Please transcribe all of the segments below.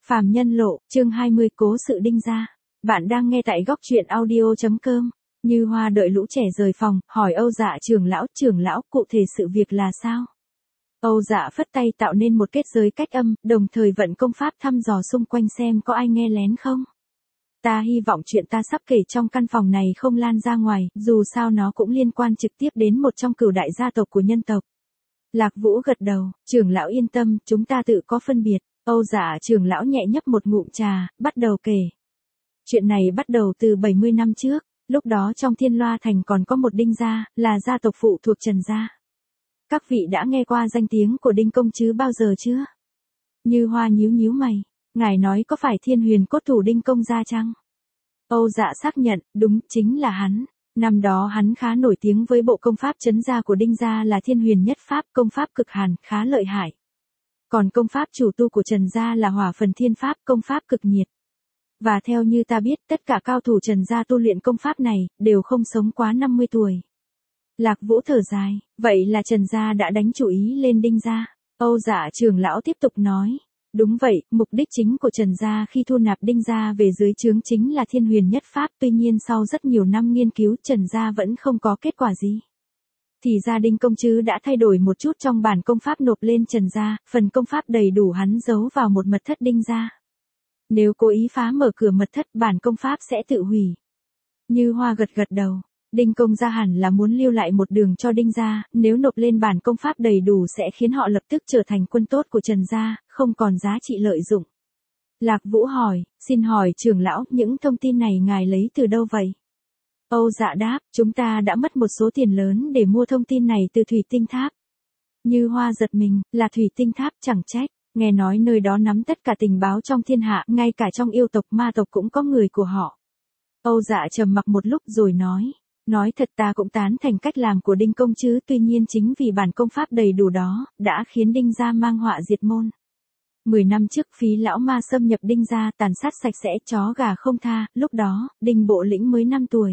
Phàm Nhân Lộ, chương 20 Cố sự Đinh gia. Bạn đang nghe tại góc truyện audio.com. Như Hoa đợi lũ trẻ rời phòng, hỏi Âu Dạ trưởng lão, cụ thể sự việc là sao? Âu Dạ phất tay tạo nên một kết giới cách âm, đồng thời vận công pháp thăm dò xung quanh xem có ai nghe lén không. Ta hy vọng chuyện ta sắp kể trong căn phòng này không lan ra ngoài, dù sao nó cũng liên quan trực tiếp đến một trong cửu đại gia tộc của nhân tộc. Lạc Vũ gật đầu, trưởng lão yên tâm, chúng ta tự có phân biệt. Âu Dạ trưởng lão nhẹ nhấp một ngụm trà, bắt đầu kể. Chuyện này bắt đầu từ 70 năm trước, lúc đó trong Thiên Loa Thành còn có một Đinh gia, là gia tộc phụ thuộc Trần gia. Các vị đã nghe qua danh tiếng của Đinh công chứ bao giờ chưa? Như Hoa nhíu mày, ngài nói có phải Thiên Huyền cốt thủ Đinh công gia chăng? Âu Dạ xác nhận, đúng, chính là hắn. Năm đó hắn khá nổi tiếng với bộ công pháp trấn gia của Đinh gia là Thiên Huyền nhất pháp, công pháp cực hàn, khá lợi hại. Còn công pháp chủ tu của Trần gia là Hỏa Phần Thiên pháp, công pháp cực nhiệt. Và theo như ta biết, tất cả cao thủ Trần gia tu luyện công pháp này, đều không sống quá 50 tuổi. Lạc Vũ thở dài, vậy là Trần gia đã đánh chủ ý lên Đinh gia. Âu Dạ trưởng lão tiếp tục nói, đúng vậy, mục đích chính của Trần gia khi thu nạp Đinh gia về dưới trướng chính là Thiên Huyền nhất pháp, tuy nhiên sau rất nhiều năm nghiên cứu Trần gia vẫn không có kết quả gì. Thì ra Đinh công chứ đã thay đổi một chút trong bản công pháp nộp lên Trần gia, phần công pháp đầy đủ hắn giấu vào một mật thất Đinh gia. Nếu cố ý phá mở cửa mật thất, bản công pháp sẽ tự hủy. Như Hoa gật đầu, Đinh công gia hẳn là muốn lưu lại một đường cho Đinh gia, nếu nộp lên bản công pháp đầy đủ sẽ khiến họ lập tức trở thành quân tốt của Trần gia, không còn giá trị lợi dụng. Lạc Vũ hỏi, xin hỏi trưởng lão, những thông tin này ngài lấy từ đâu vậy? Âu Dạ đáp, chúng ta đã mất một số tiền lớn để mua thông tin này từ Thủy Tinh Tháp. Như Hoa giật mình, là Thủy Tinh Tháp, chẳng trách, nghe nói nơi đó nắm tất cả tình báo trong thiên hạ, ngay cả trong yêu tộc ma tộc cũng có người của họ. Âu Dạ trầm mặc một lúc rồi nói thật ta cũng tán thành cách làm của Đinh công chứ, tuy nhiên chính vì bản công pháp đầy đủ đó, đã khiến Đinh gia mang họa diệt môn. 10 năm trước Phí lão ma xâm nhập Đinh gia, tàn sát sạch sẽ, chó gà không tha, lúc đó, Đinh Bộ Lĩnh mới 5 tuổi.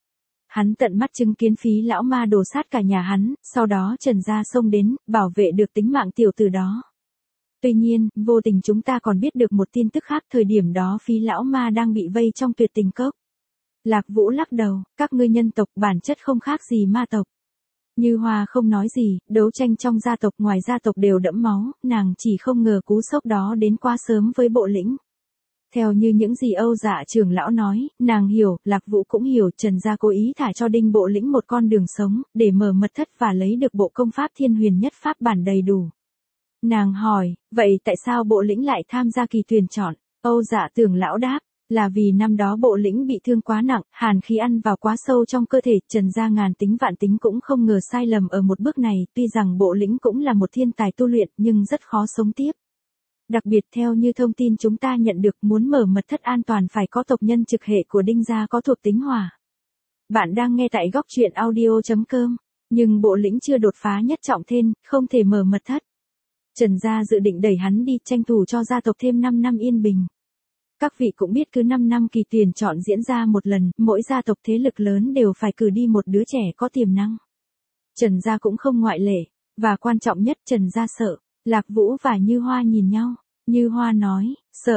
Hắn tận mắt chứng kiến Phí lão ma đổ sát cả nhà hắn, sau đó Trần gia xông đến, bảo vệ được tính mạng tiểu tử đó. Tuy nhiên, vô tình chúng ta còn biết được một tin tức khác, thời điểm đó Phí lão ma đang bị vây trong Tuyệt Tình Cốc. Lạc Vũ lắc đầu, các ngươi nhân tộc bản chất không khác gì ma tộc. Như Hoa không nói gì, đấu tranh trong gia tộc ngoài gia tộc đều đẫm máu, nàng chỉ không ngờ cú sốc đó đến quá sớm với Bộ Lĩnh. Theo như những gì Âu Dạ trưởng lão nói, nàng hiểu, Lạc Vũ cũng hiểu, Trần gia cố ý thả cho Đinh Bộ Lĩnh một con đường sống, để mở mật thất và lấy được bộ công pháp Thiên Huyền nhất pháp bản đầy đủ. Nàng hỏi, vậy tại sao Bộ Lĩnh lại tham gia kỳ tuyển chọn? Âu Dạ trưởng lão đáp, là vì năm đó Bộ Lĩnh bị thương quá nặng, hàn khí ăn vào quá sâu trong cơ thể, Trần gia ngàn tính vạn tính cũng không ngờ sai lầm ở một bước này, tuy rằng Bộ Lĩnh cũng là một thiên tài tu luyện nhưng rất khó sống tiếp. Đặc biệt theo như thông tin chúng ta nhận được, muốn mở mật thất an toàn phải có tộc nhân trực hệ của Đinh gia có thuộc tính hỏa. Bạn đang nghe tại góc truyện audio.com, nhưng Bộ Lĩnh chưa đột phá nhất trọng thiên, không thể mở mật thất. Trần gia dự định đẩy hắn đi, tranh thủ cho gia tộc thêm 5 năm yên bình. Các vị cũng biết cứ 5 năm kỳ tuyển chọn diễn ra một lần, mỗi gia tộc thế lực lớn đều phải cử đi một đứa trẻ có tiềm năng. Trần gia cũng không ngoại lệ, và quan trọng nhất Trần gia sợ. Lạc Vũ và Như Hoa nhìn nhau, Như Hoa nói,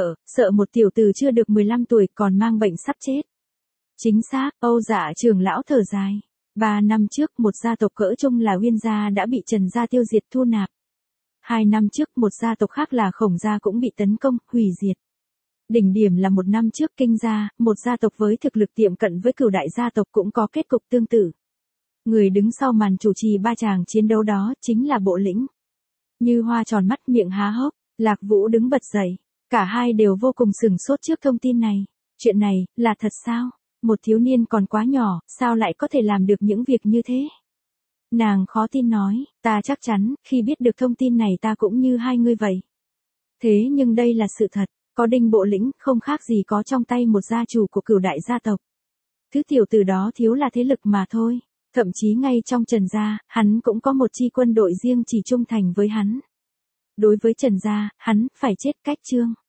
sợ một tiểu tử chưa được 15 tuổi còn mang bệnh sắp chết. Chính xác, Âu Dạ trưởng lão thở dài. 3 năm trước một gia tộc cỡ trung là Uyên gia đã bị Trần gia tiêu diệt thu nạp. 2 năm trước một gia tộc khác là Khổng gia cũng bị tấn công, hủy diệt. Đỉnh điểm là 1 năm trước Kinh gia, một gia tộc với thực lực tiệm cận với cửu đại gia tộc cũng có kết cục tương tự. Người đứng sau màn chủ trì 3 tràng chiến đấu đó chính là Bộ Lĩnh. Như Hoa tròn mắt miệng há hốc, Lạc Vũ đứng bật dậy, cả hai đều vô cùng sửng sốt trước thông tin này. Chuyện này, là thật sao? Một thiếu niên còn quá nhỏ, sao lại có thể làm được những việc như thế? Nàng khó tin nói, ta chắc chắn, khi biết được thông tin này ta cũng như hai người vậy. Thế nhưng đây là sự thật, có Đinh Bộ Lĩnh, không khác gì có trong tay một gia chủ của cửu đại gia tộc. Thứ tiểu tử đó thiếu là thế lực mà thôi. Thậm chí ngay trong Trần gia, hắn cũng có một chi quân đội riêng chỉ trung thành với hắn. Đối với Trần gia, hắn phải chết cách chương.